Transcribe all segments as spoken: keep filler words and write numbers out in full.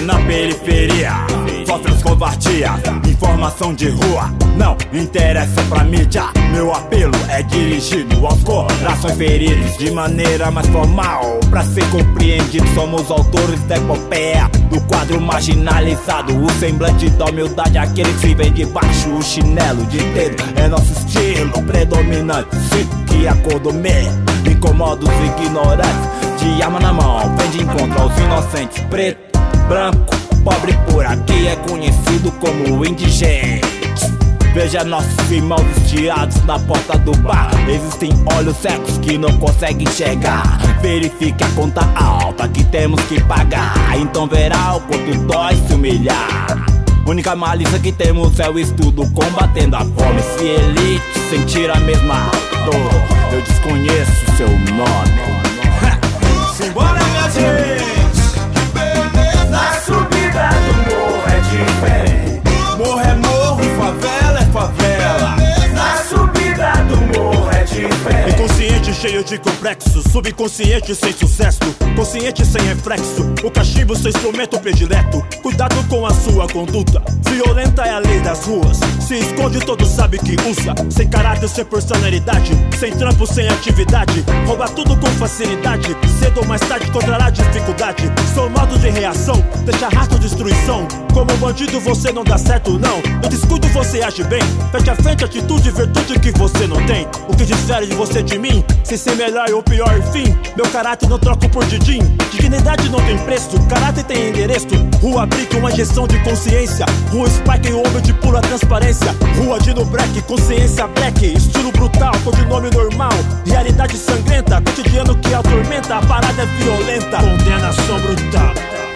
na periferia, sofre as covardias, informação de rua não interessa pra mídia. Meu apelo é dirigido aos corações feridos de maneira mais formal, pra ser compreendido. Somos autores da epopeia do quadro marginalizado, o semblante da humildade, aquele que vem de baixo. O chinelo de dedo é nosso estilo predominante, sinto que a cor do meio incomoda os ignorantes. De arma na mão, vem de encontro aos inocentes. Preto, branco, pobre por aqui é conhecido como indigente. Veja nossos irmãos estiados na porta do bar. Existem olhos cegos que não conseguem chegar. Verifique a conta alta que temos que pagar, então verá o quanto dói se humilhar. Única malícia que temos é o estudo combatendo a fome. Se elite sentir a mesma dor, eu desconheço seu nome. Simbora, minha gente! Na subida do morro é diferente. Morro é morro, favela é favela. Na subida do morro é diferente. Inconsciente cheio de complexo, subconsciente sem sucesso, consciente sem reflexo, o cachimbo seu instrumento predileto. Cuidado com a sua conduta, violenta é a lei das ruas. Se esconde, todo sabe que usa. Sem caráter, sem personalidade, sem trampo, sem atividade. Rouba tudo com facilidade, cedo ou mais tarde encontrará dificuldade. Sou modo de reação, deixa rastro de destruição. Como um bandido você não dá certo, não. No descuido você age bem, frente a frente, atitude e virtude que você não tem. O que difere de você de mim, sem ser melhor ou pior, enfim. Meu caráter não troco por didim. Dignidade não tem preço, caráter tem endereço. Rua Brick, uma injeção de consciência. Rua Spike, um homem de pura transparência. Rua Dino Black, consciência black. Estilo brutal, codinome normal. Realidade sangrenta, cotidiano que atormenta. A parada é violenta, condenação brutal.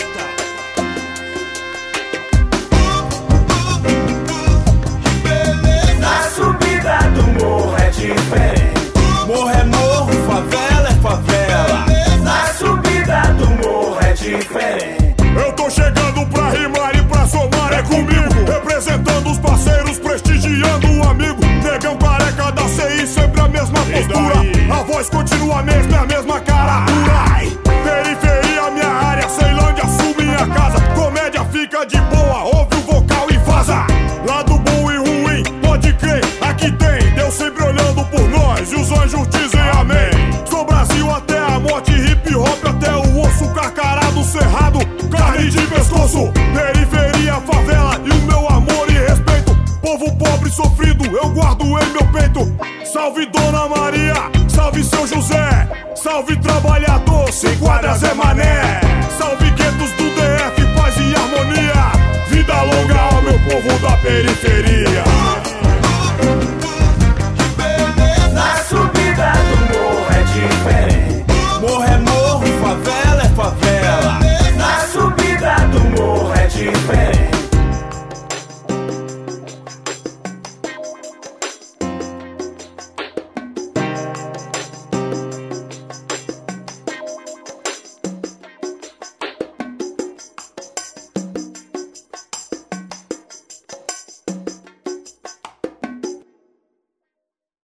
Na subida do morro é diferente. Morro é morro, favela é favela. Na subida do morro é diferente. Eu tô chegando pra rimar e pra somar, é comigo. Representando os parceiros, prestigiando o amigo. Negão careca da C I, sempre a mesma postura. A voz continua a mesma, é a mesma cara dura. Periferia, minha área, Ceilândia, sul, minha casa. Comédia fica de boa, ouve o vocal e vaza. Lado bom e ruim, pode crer, aqui tem Deus sempre olhando por nós e os anjos dizem amém. Sou Brasil até a morte, hip hop até o osso. Carcarado, cerrado, carne de pescoço. Periferia, favela e o meu amor e respeito. Povo pobre sofrido, eu guardo em meu peito. Salve Dona Maria, salve seu José. Salve trabalhador, sem quadras é mané. Salve